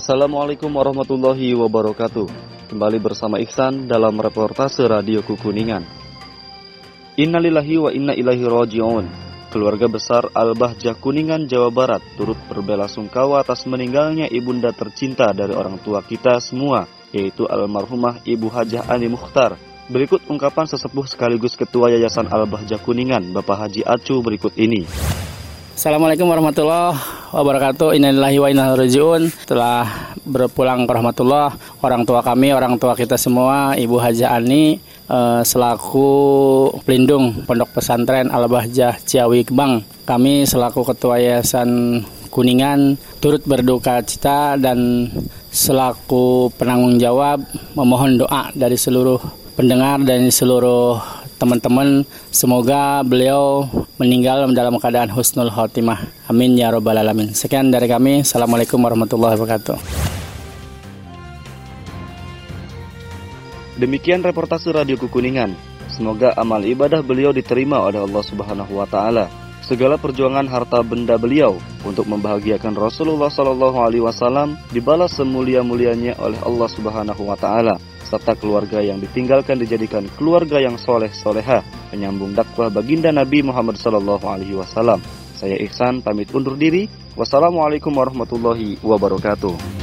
Assalamualaikum warahmatullahi wabarakatuh. Kembali bersama Ihsan dalam reportase Radio Kukuningan. Innalillahi wa inna ilaihi raji'un. Keluarga besar Al-Bahjah Kuningan, Jawa Barat turut berbelasungkawa atas meninggalnya ibunda tercinta dari orang tua kita semua, yaitu almarhumah Ibu Hajah Ani Mukhtar. Berikut ungkapan sesepuh sekaligus Ketua Yayasan Al-Bahjah Kuningan, Bapak Haji Acu berikut ini. Assalamualaikum warahmatullahi wabarakatuh. Innalillahi wa inna ilaihi raji'un. Telah berpulang ke rahmatullah orang tua kami, orang tua kita semua, Ibu Hajah Ani selaku pelindung Pondok Pesantren Al-Bahjah Ciawi Gebang. Kami selaku Ketua Yayasan Kuningan turut berduka cita dan selaku penanggung jawab memohon doa dari seluruh pendengar dan seluruh teman-teman, semoga beliau meninggal dalam keadaan husnul khotimah. Amin ya rabbal alamin. Sekian dari kami. Assalamualaikum warahmatullahi wabarakatuh. Demikian reportase Radio Kukuningan. Semoga amal ibadah beliau diterima oleh Allah Subhanahu wa taala. Segala perjuangan harta benda beliau untuk membahagiakan Rasulullah SAW dibalas semulia-mulianya oleh Allah Subhanahu wa taala. Serta keluarga yang ditinggalkan dijadikan keluarga yang soleh-solehah, menyambung dakwah baginda Nabi Muhammad SAW. Saya Ihsan pamit undur diri. Wassalamualaikum warahmatullahi wabarakatuh.